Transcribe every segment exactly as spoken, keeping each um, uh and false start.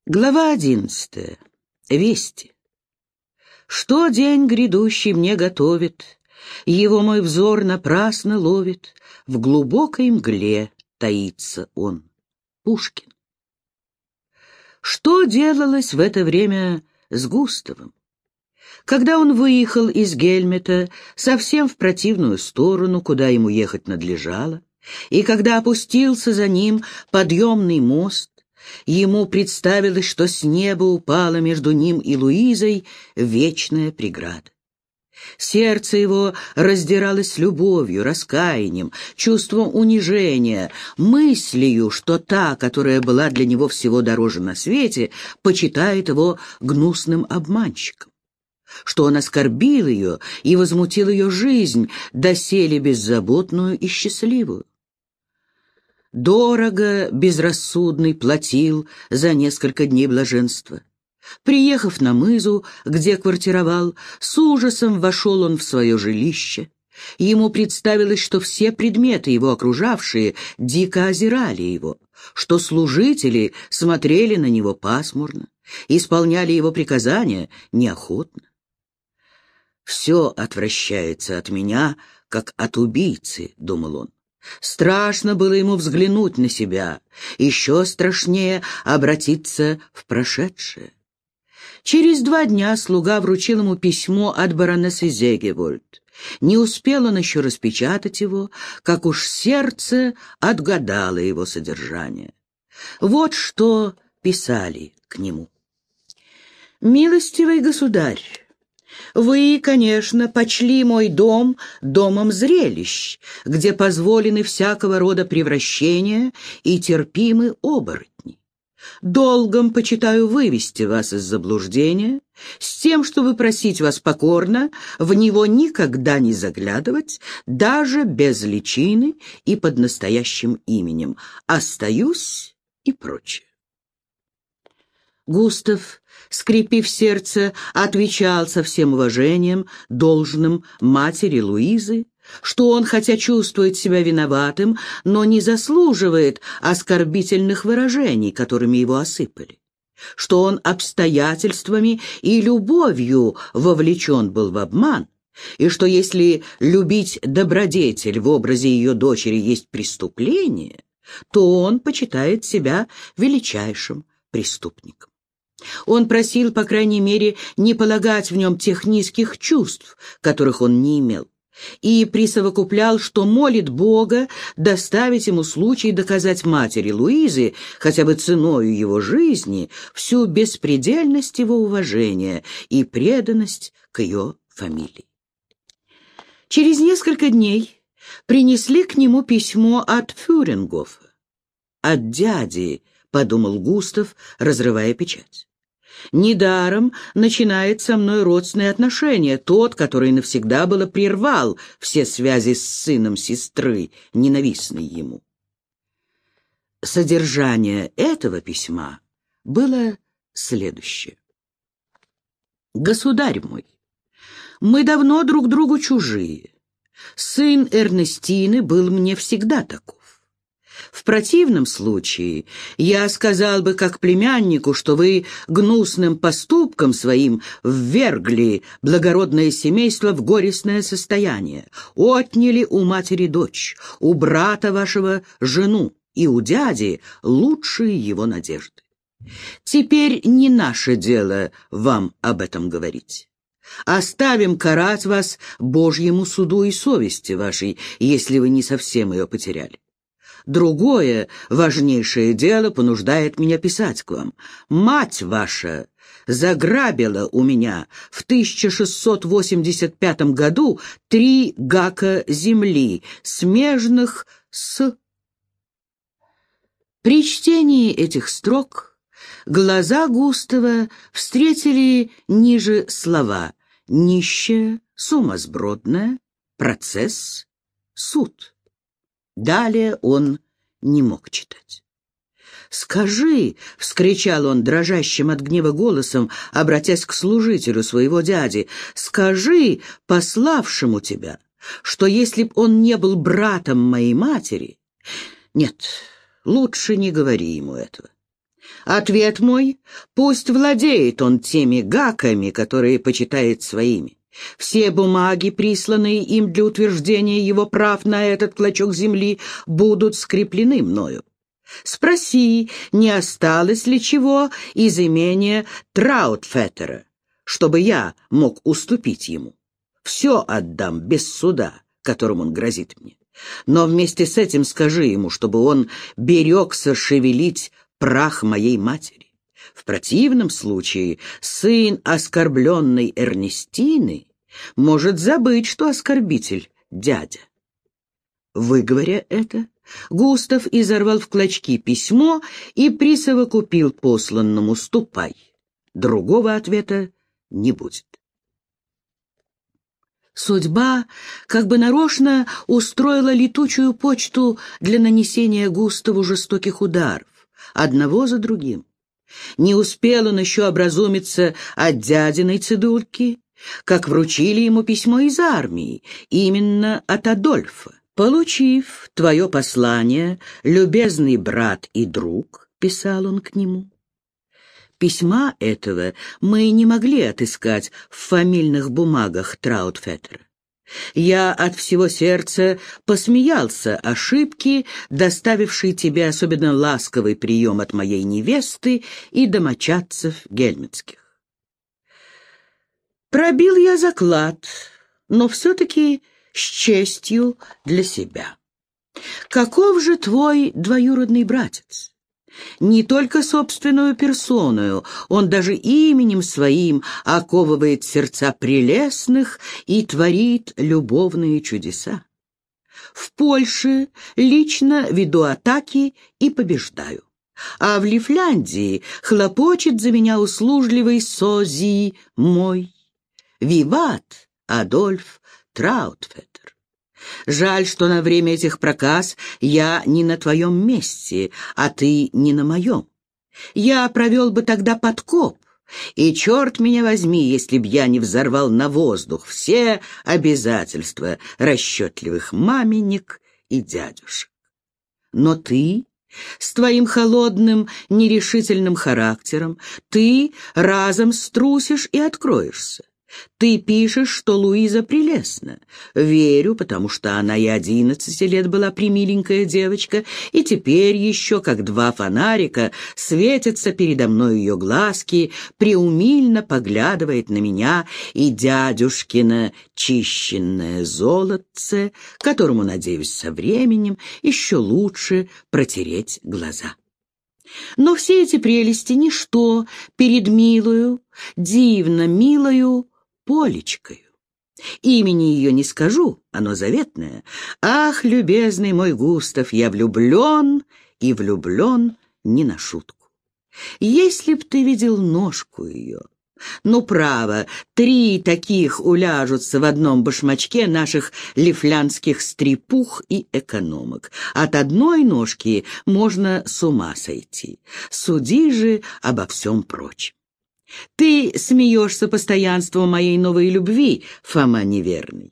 Глава одиннадцатая. Вести. Что день грядущий мне готовит, его мой взор напрасно ловит, в глубокой мгле таится он. Пушкин. Что делалось в это время с Густавом? Когда он выехал из Гельмета совсем в противную сторону, куда ему ехать надлежало, и когда опустился за ним подъемный мост, ему представилось, что с неба упала между ним и Луизой вечная преграда. Сердце его раздиралось любовью, раскаянием, чувством унижения, мыслью, что та, которая была для него всего дороже на свете, почитает его гнусным обманщиком, что он оскорбил ее и возмутил ее жизнь, доселе беззаботную и счастливую. Дорого безрассудный платил за несколько дней блаженства. Приехав на мызу, где квартировал, с ужасом вошел он в свое жилище. Ему представилось, что все предметы, его окружавшие, дико озирали его, что служители смотрели на него пасмурно, исполняли его приказания неохотно. «Все отвращается от меня, как от убийцы», — думал он. Страшно было ему взглянуть на себя, еще страшнее обратиться в прошедшее. Через два дня слуга вручил ему письмо от баронессы Зегевольд. Не успел он еще распечатать его, как уж сердце отгадало его содержание. Вот что писали к нему. «Милостивый государь, вы, конечно, почли мой дом домом зрелищ, где позволены всякого рода превращения и терпимы оборотни. Долгом почитаю вывести вас из заблуждения, с тем, чтобы просить вас покорно в него никогда не заглядывать, даже без личины и под настоящим именем. Остаюсь и прочее». Густав, скрипив сердце, отвечал со всем уважением, должным матери Луизы, что он, хотя чувствует себя виноватым, но не заслуживает оскорбительных выражений, которыми его осыпали, что он обстоятельствами и любовью вовлечен был в обман, и что если любить добродетель в образе ее дочери есть преступление, то он почитает себя величайшим преступником. Он просил, по крайней мере, не полагать в нем тех низких чувств, которых он не имел, и присовокуплял, что молит Бога доставить ему случай доказать матери Луизы, хотя бы ценою его жизни, всю беспредельность его уважения и преданность к ее фамилии. Через несколько дней принесли к нему письмо от Фюрингофа. «От дяди», — подумал Густав, разрывая печать. «Недаром начинает со мной родственные отношения, тот, который навсегда было прервал все связи с сыном сестры, ненавистной ему». Содержание этого письма было следующее. «Государь мой, мы давно друг другу чужие. Сын Эрнестины был мне всегда таков. В противном случае я сказал бы как племяннику, что вы гнусным поступком своим ввергли благородное семейство в горестное состояние, отняли у матери дочь, у брата вашего жену и у дяди лучшие его надежды. Теперь не наше дело вам об этом говорить. Оставим карать вас Божьему суду и совести вашей, если вы не совсем ее потеряли. Другое, важнейшее дело понуждает меня писать к вам. Мать ваша заграбила у меня в тысяча шестьсот восемьдесят пятом году три гака земли, смежных с...» При чтении этих строк глаза Густава встретили ниже слова «нищая», «сумасбродная», «процесс», «суд». Далее он не мог читать. «Скажи!» — вскричал он дрожащим от гнева голосом, обратясь к служителю своего дяди, «скажи пославшему тебя, что если б он не был братом моей матери...» «Нет, лучше не говори ему этого. Ответ мой: пусть владеет он теми гаками, которые почитает своими. Все бумаги, присланные им для утверждения его прав на этот клочок земли, будут скреплены мною. Спроси, не осталось ли чего из имения Траутфеттера, чтобы я мог уступить ему. Все отдам без суда, которым он грозит мне. Но вместе с этим скажи ему, чтобы он берегся шевелить прах моей матери. В противном случае сын оскорбленной Эрнестины может забыть, что оскорбитель — дядя. Выговоря это, Густав изорвал в клочки письмо и присовокупил посланному: «Ступай». Другого ответа не будет. Судьба как бы нарочно устроила летучую почту для нанесения Густаву жестоких ударов, одного за другим. Не успел он еще образумиться от дядиной цедульки, как вручили ему письмо из армии, именно от Адольфа. «Получив твое послание, любезный брат и друг», — писал он к нему. Письма этого мы не могли отыскать в фамильных бумагах Траутфеттера. Я от всего сердца посмеялся ошибки, доставившей тебе особенно ласковый прием от моей невесты и домочадцев гельмитских. Пробил я заклад, но все-таки с честью для себя. Каков же твой двоюродный братец? Не только собственную персоною, он даже именем своим оковывает сердца прелестных и творит любовные чудеса. В Польше лично веду атаки и побеждаю, а в Лифляндии хлопочет за меня услужливый сози мой. Виват, Адольф Траутфеттер. Жаль, что на время этих проказ я не на твоем месте, а ты не на моем. Я провел бы тогда подкоп, и черт меня возьми, если б я не взорвал на воздух все обязательства расчетливых маменек и дядюшек. Но ты, с твоим холодным, нерешительным характером, ты разом струсишь и откроешься. Ты пишешь, что Луиза прелестна. Верю, потому что она и одиннадцати лет была примиленькая девочка, и теперь еще, как два фонарика, светятся передо мной ее глазки, преумильно поглядывает на меня и дядюшкино чищенное золотце, которому, надеюсь, со временем еще лучше протереть глаза. Но все эти прелести — ничто перед милою, дивно милою Полечкою. Имени ее не скажу, оно заветное. Ах, любезный мой Густав, я влюблен, и влюблен не на шутку. Если б ты видел ножку ее, ну, право, три таких уляжутся в одном башмачке наших лифляндских стрепух и экономок. От одной ножки можно с ума сойти. Суди же обо всем прочем. Ты смеешься постоянству моей новой любви, Фома неверный.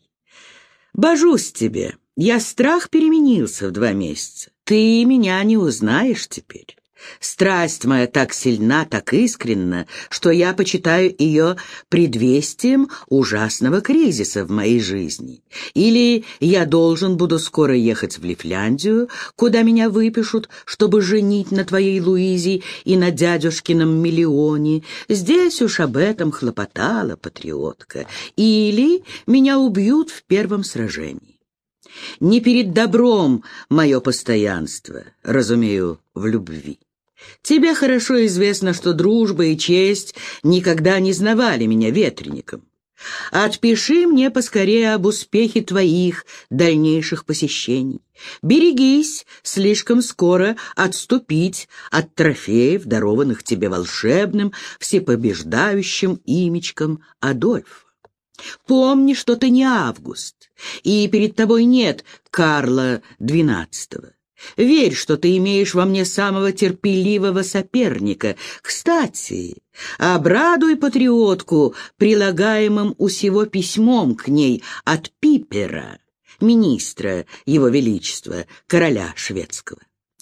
Божусь тебе, я страх переменился в два месяца. Ты меня не узнаешь теперь. Страсть моя так сильна, так искренна, что я почитаю ее предвестием ужасного кризиса в моей жизни. Или я должен буду скоро ехать в Лифляндию, куда меня выпишут, чтобы женить на твоей Луизе и на дядюшкином миллионе. Здесь уж об этом хлопотала патриотка. Или меня убьют в первом сражении. Не перед добром мое постоянство, разумею, в любви. Тебе хорошо известно, что дружба и честь никогда не знавали меня ветреником. Отпиши мне поскорее об успехе твоих дальнейших посещений. Берегись слишком скоро отступить от трофеев, дарованных тебе волшебным, всепобеждающим имечком Адольфа. Помни, что ты не Август, и перед тобой нет Карла двенадцатого. Верь, что ты имеешь во мне самого терпеливого соперника. Кстати, обрадуй патриотку прилагаемым у сего письмом к ней от Пипера, министра Его Величества, короля шведского.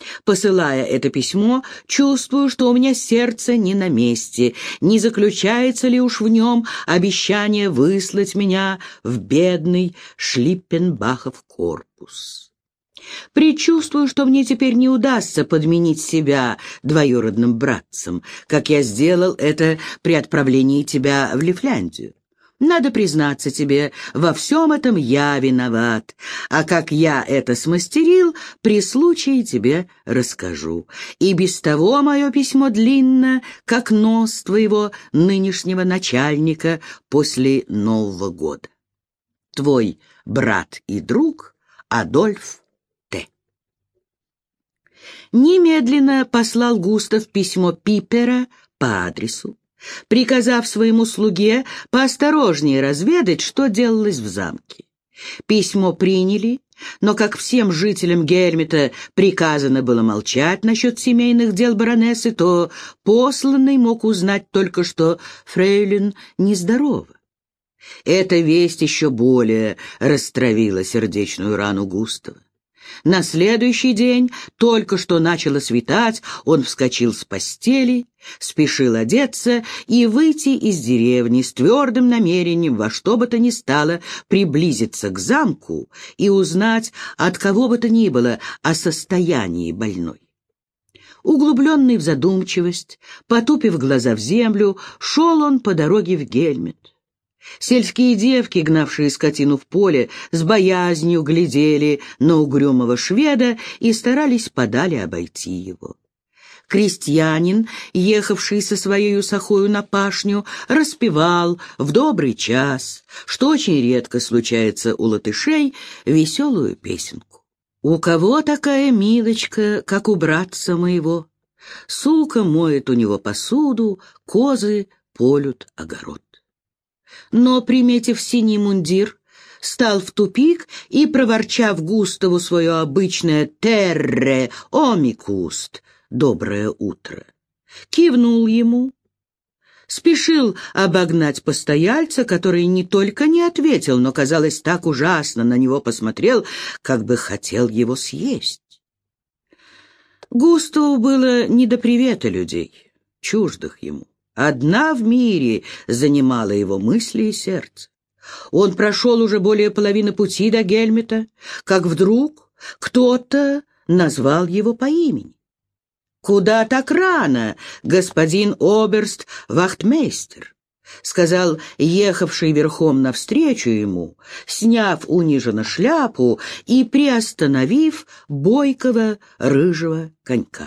Посылая это письмо, чувствую, что у меня сердце не на месте, не заключается ли уж в нем обещание выслать меня в бедный Шлиппенбахов корпус. Предчувствую, что мне теперь не удастся подменить себя двоюродным братцем, как я сделал это при отправлении тебя в Лифляндию. Надо признаться тебе, во всем этом я виноват, а как я это смастерил, при случае тебе расскажу. И без того мое письмо длинно, как нос твоего нынешнего начальника после Нового года. Твой брат и друг Адольф Т. Немедленно послал Густав письмо Пиппера по адресу, приказав своему слуге поосторожнее разведать, что делалось в замке. Письмо приняли, но, как всем жителям Гельмета приказано было молчать насчет семейных дел баронессы, то посланный мог узнать только, что фрейлин нездорова. Эта весть еще более растравила сердечную рану Густава. На следующий день, только что начало светать, он вскочил с постели, спешил одеться и выйти из деревни с твердым намерением во что бы то ни стало приблизиться к замку и узнать от кого бы то ни было о состоянии больной. Углубленный в задумчивость, потупив глаза в землю, шел он по дороге в Гельмет. Сельские девки, гнавшие скотину в поле, с боязнью глядели на угрюмого шведа и старались подали обойти его. Крестьянин, ехавший со своей сахою на пашню, распевал в добрый час, что очень редко случается у латышей, веселую песенку. «У кого такая милочка, как у братца моего? Сука моет у него посуду, козы полют огород». Но, приметив синий мундир, стал в тупик и, проворчав Густаву свое обычное «терре омикуст» — «доброе утро», кивнул ему, спешил обогнать постояльца, который не только не ответил, но, казалось, так ужасно на него посмотрел, как бы хотел его съесть. Густаву было не до привета людей, чуждых ему. Одна в мире занимала его мысли и сердце. Он прошел уже более половины пути до Гельмета, как вдруг кто-то назвал его по имени. «Куда так рано, господин оберст-вахтмейстер?» — сказал ехавший верхом навстречу ему, сняв униженно шляпу и приостановив бойкого рыжего конька.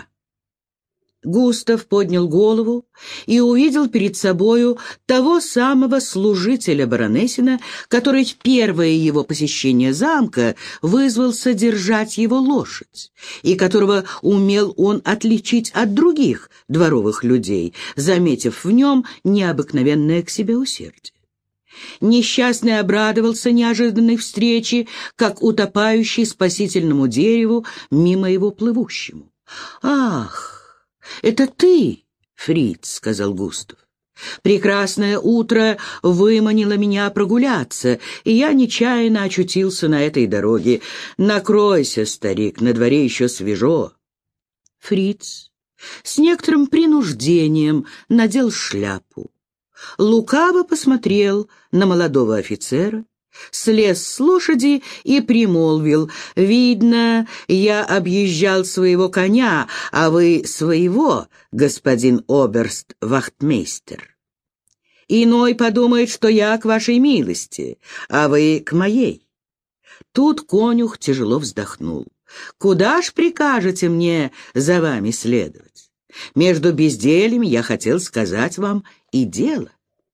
Густав поднял голову и увидел перед собою того самого служителя баронессина, который в первое его посещение замка вызвался держать его лошадь, и которого умел он отличить от других дворовых людей, заметив в нем необыкновенное к себе усердие. Несчастный обрадовался неожиданной встрече, как утопающий спасительному дереву мимо его плывущему. «Ах! «Это ты, Фриц», — сказал Густав. «Прекрасное утро выманило меня прогуляться, и я нечаянно очутился на этой дороге. Накройся, старик, на дворе еще свежо». Фриц с некоторым принуждением надел шляпу, лукаво посмотрел на молодого офицера, слез с лошади и примолвил: «Видно, я объезжал своего коня, а вы своего, господин оберст-вахтмейстер. Иной подумает, что я к вашей милости, а вы к моей». Тут конюх тяжело вздохнул. «Куда ж прикажете мне за вами следовать? Между бездельем я хотел сказать вам и дело».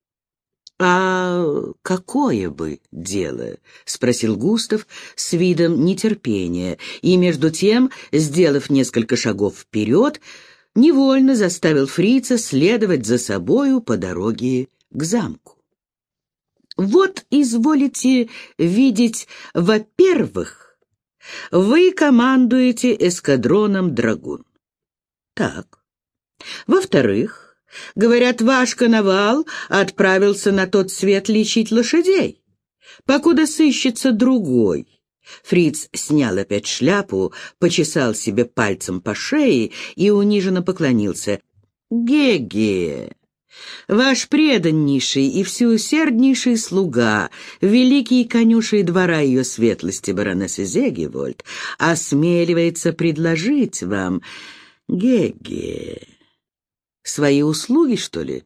«А какое бы дело?» — спросил Густав с видом нетерпения, и, между тем, сделав несколько шагов вперед, невольно заставил фрица следовать за собою по дороге к замку. «Вот изволите видеть, во-первых, вы командуете эскадроном драгун. Так. Во-вторых, говорят, ваш коновал отправился на тот свет лечить лошадей. Покуда сыщется другой, Фриц снял опять шляпу, почесал себе пальцем по шее и униженно поклонился. «Ге-ге! Ваш преданнейший и всеусерднейший слуга, великий конюший двора ее светлости баронессы Зегевольд, осмеливается предложить вам, Ге-ге, свои услуги, что ли?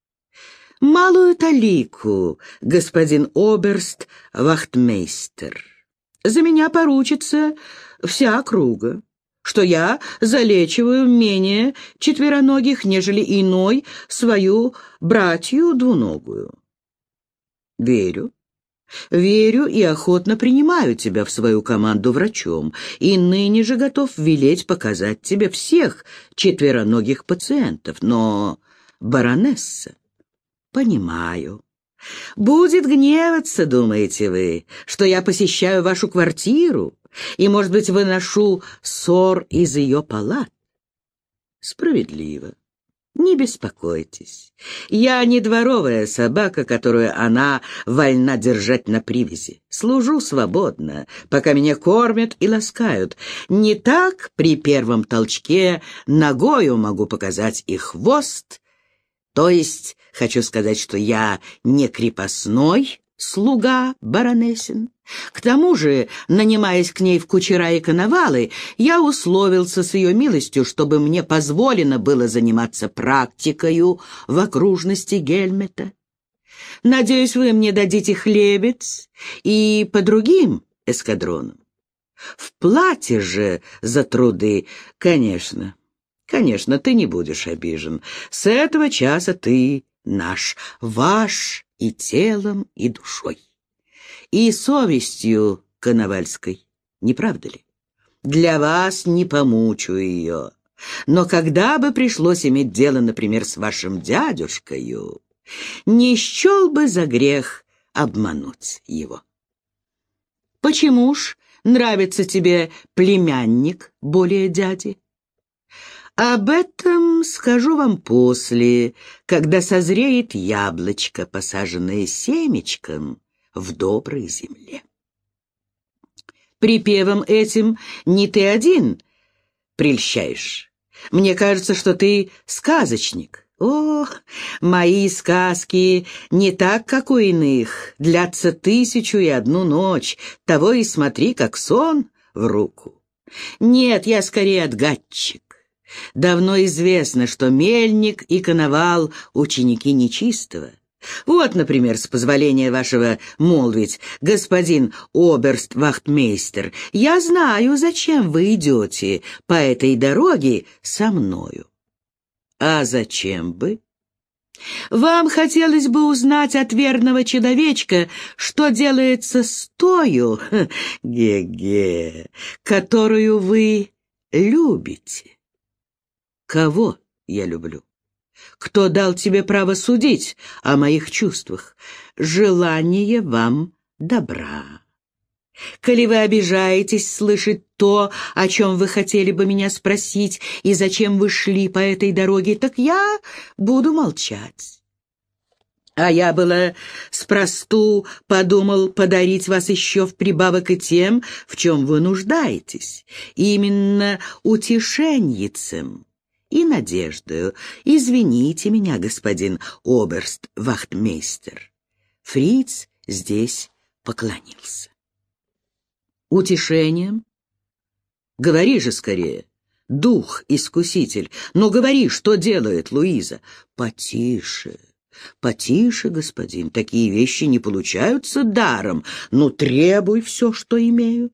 Малую талику, господин оберст-вахтмейстер. За меня поручится вся округа, что я залечиваю менее четвероногих, нежели иной свою братью двуногую. Верю, верю и охотно принимаю тебя в свою команду врачом, и ныне же готов велеть показать тебе всех четвероногих пациентов. Но, баронесса, понимаю, будет гневаться, думаете вы, что я посещаю вашу квартиру и, может быть, выношу ссор из ее палат. Справедливо. Не беспокойтесь. Я не дворовая собака, которую она вольна держать на привязи. Служу свободно, пока меня кормят и ласкают. Не так при первом толчке ногою могу показать и хвост. То есть, хочу сказать, что я не крепостной слуга баронессин. К тому же, нанимаясь к ней в кучера и коновалы, я условился с ее милостью, чтобы мне позволено было заниматься практикою в окружности Гельмета. Надеюсь, вы мне дадите хлебец и по другим эскадронам. В плате же за труды, конечно, конечно, ты не будешь обижен. С этого часа ты наш, ваш и телом, и душой, и совестью коновальской, не правда ли? Для вас не помучу ее, но когда бы пришлось иметь дело, например, с вашим дядюшкою, не счел бы за грех обмануть его. Почему ж нравится тебе племянник более дяди? Об этом скажу вам после, когда созреет яблочко, посаженное семечком в доброй земле. Припевом этим не ты один прельщаешь. Мне кажется, что ты сказочник. О, мои сказки не так, как у иных, длятся тысячу и одну ночь, того и смотри, как сон в руку. Нет, я скорее отгадчик. Давно известно, что мельник и коновал — ученики нечистого. Вот, например, с позволения вашего молвить, господин оберст-вахтмейстер, я знаю, зачем вы идете по этой дороге со мною. А зачем бы? Вам хотелось бы узнать от верного человечка, что делается с тою, ге-ге, которую вы любите. Кого я люблю? Кто дал тебе право судить о моих чувствах? Желание вам добра. Коли вы обижаетесь слышать то, о чем вы хотели бы меня спросить, и зачем вы шли по этой дороге, так я буду молчать. А я было спросту подумал подарить вас еще в прибавок и тем, в чем вы нуждаетесь, именно утешеньицем и надеждою. Извините меня, господин оберст-вахтмейстер. Фриц здесь поклонился. Утешением? Говори же скорее, дух-искуситель. Ну, говори, что делает Луиза? Потише, потише, господин, такие вещи не получаются даром. Ну, требуй все, что имею.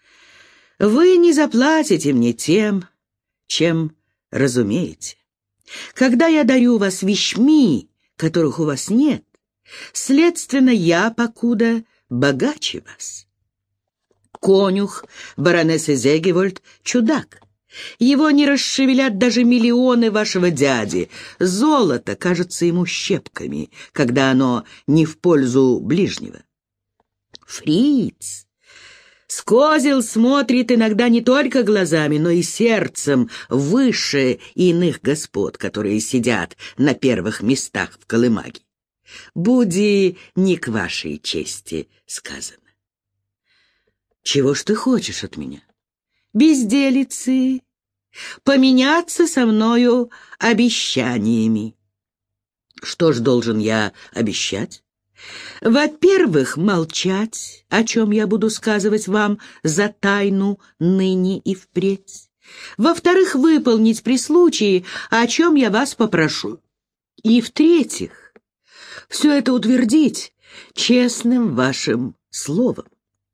Вы не заплатите мне тем, чем разумеете. Когда я дарю вас вещми, которых у вас нет, следственно, я, покуда, богаче вас. Конюх баронессы Зегевольд — чудак. Его не расшевелят даже миллионы вашего дяди. Золото кажется ему щепками, когда оно не в пользу ближнего. Фриц с козел смотрит иногда не только глазами, но и сердцем выше иных господ, которые сидят на первых местах в колымаге. Буди не к вашей чести сказано. Чего ж ты хочешь от меня? Безделицы, поменяться со мною обещаниями. Что ж должен я обещать? Во-первых, молчать, о чем я буду сказывать вам за тайну ныне и впредь. Во-вторых, выполнить при случае, о чем я вас попрошу. И в-третьих, все это утвердить честным вашим словом.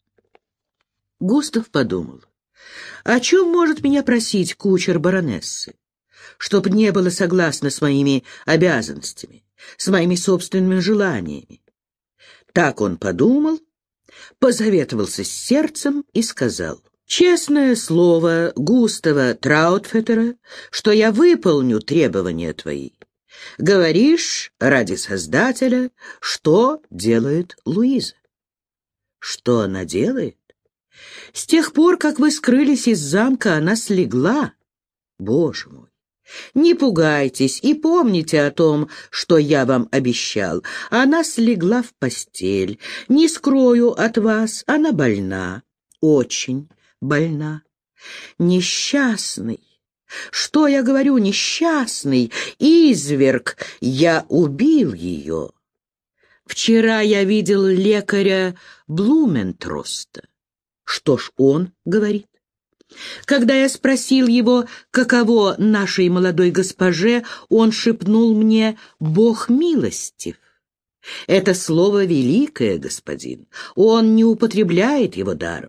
Густав подумал, о чем может меня просить кучер баронессы, чтоб не было согласно с моими обязанностями, с моими собственными желаниями. Так он подумал, позаветовался с сердцем и сказал: «Честное слово Густава Траутфеттера, что я выполню требования твои. Говоришь ради Создателя, что делает Луиза». «Что она делает? С тех пор, как вы скрылись из замка, она слегла. Боже мой! Не пугайтесь и помните о том, что я вам обещал. Она слегла в постель. Не скрою от вас, она больна, очень больна. Несчастный, что я говорю, несчастный, изверг, я убил ее. Вчера я видел лекаря Блументроста. Что ж он говорит? Когда я спросил его, каково нашей молодой госпоже, он шепнул мне: «Бог милостив». Это слово великое, господин, он не употребляет его даром.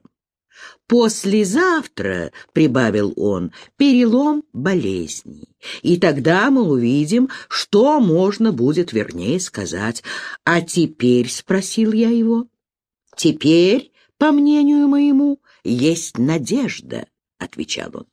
Послезавтра, — прибавил он, — перелом болезней, и тогда мы увидим, что можно будет вернее сказать. А теперь, — спросил я его, — теперь, по мнению моему, есть надежда, — отвечал он.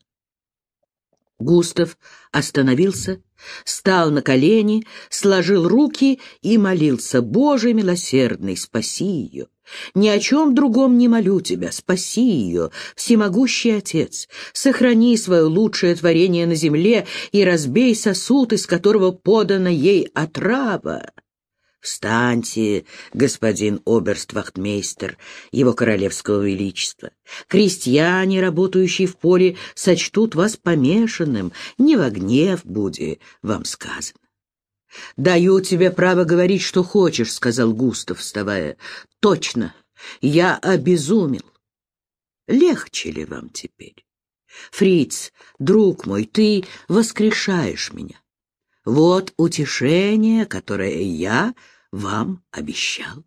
Густав остановился, стал на колени, сложил руки и молился: «Боже милосердный, спаси ее! Ни о чем другом не молю тебя, спаси ее, всемогущий Отец! Сохрани свое лучшее творение на земле и разбей сосуд, из которого подана ей отрава». «Встаньте, господин оберствахтмейстер, его королевского величества. Крестьяне, работающие в поле, сочтут вас помешанным, не во гнев буди вам сказано». «Даю тебе право говорить, что хочешь», — сказал Густав, вставая. «Точно, я обезумел. Легче ли вам теперь? Фриц, друг мой, ты воскрешаешь меня. Вот утешение, которое я вам обещал.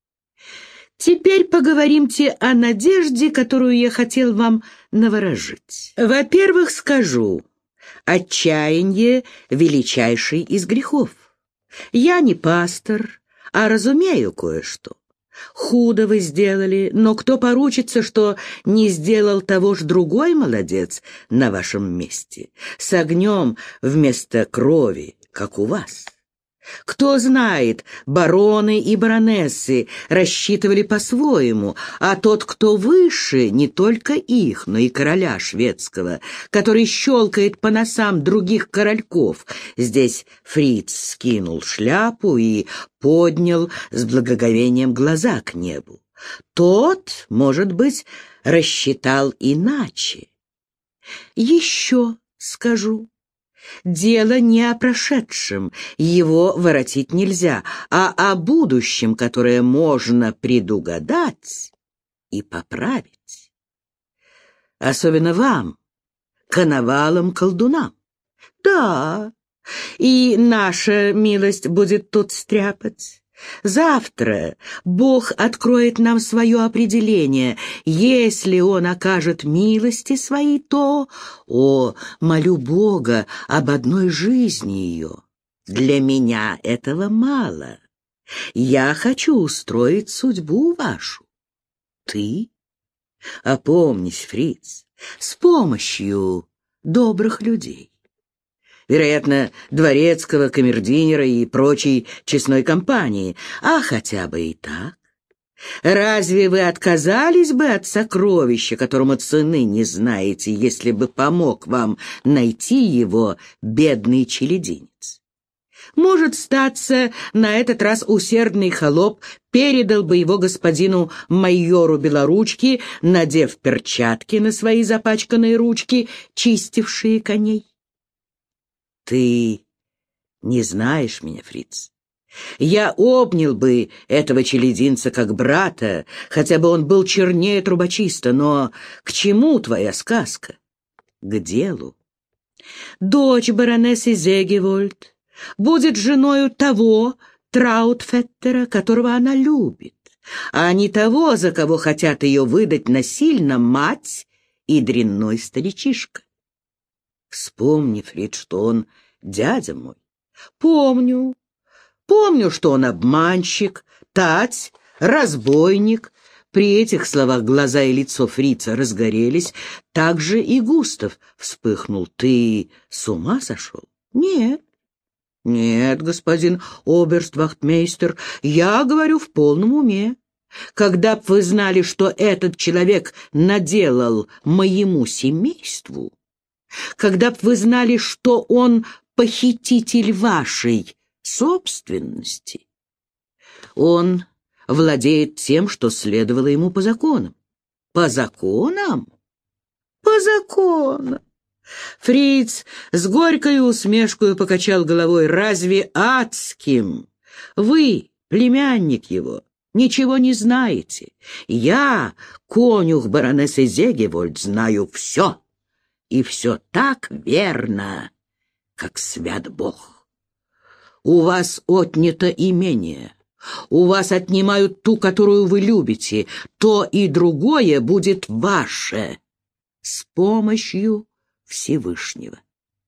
Теперь поговоримте о надежде, которую я хотел вам наворожить. Во-первых, скажу, отчаяние — величайший из грехов. Я не пастор, а разумею кое-что. Худо вы сделали, но кто поручится, что не сделал того ж другой молодец на вашем месте, с огнем вместо крови, как у вас? Кто знает, бароны и баронессы рассчитывали по-своему, а тот, кто выше, не только их, но и короля шведского, который щелкает по носам других корольков. Здесь Фриц скинул шляпу и поднял с благоговением глаза к небу. Тот, может быть, рассчитал иначе. Еще скажу. Дело не о прошедшем, его воротить нельзя, а о будущем, которое можно предугадать и поправить. Особенно вам, коновалам-колдунам. Да, и наша милость будет тут стряпать. Завтра Бог откроет нам свое определение. Если Он окажет милости свои, то, о, молю Бога об одной жизни ее. Для меня этого мало. Я хочу устроить судьбу вашу. Ты? Опомнись, Фриц, с помощью добрых людей. Вероятно, дворецкого, камердинера и прочей честной компании, а хотя бы и так. Разве вы отказались бы от сокровища, которому цены не знаете, если бы помог вам найти его бедный челядинец? Может, статься, на этот раз усердный холоп передал бы его господину майору Белоручки, надев перчатки на свои запачканные ручки, чистившие коней. Ты не знаешь меня, фриц. Я обнял бы этого челядинца как брата, хотя бы он был чернее трубочиста, но к чему твоя сказка? К делу. Дочь баронессы Зегевольд будет женою того Траутфеттера, которого она любит, а не того, за кого хотят ее выдать насильно мать и дрянной старичишка. Вспомни, Фрид, что он дядя мой. Помню. Помню, что он обманщик, тать, разбойник. При этих словах глаза и лицо фрица разгорелись. Так же и Густав вспыхнул. Ты с ума сошел? Нет. Нет, господин оберствахтмейстер, я говорю в полном уме. Когда б вы знали, что этот человек наделал моему семейству, когда б вы знали, что он похититель вашей собственности, он владеет тем, что следовало ему по законам. По законам? По законам. Фриц с горькой усмешкой покачал головой. Разве адским? Вы, племянник его, ничего не знаете. Я, конюх баронессы Зегевольд, знаю все. И все так верно, как свят Бог. У вас отнято имение. У вас отнимают ту, которую вы любите. То и другое будет ваше с помощью Всевышнего.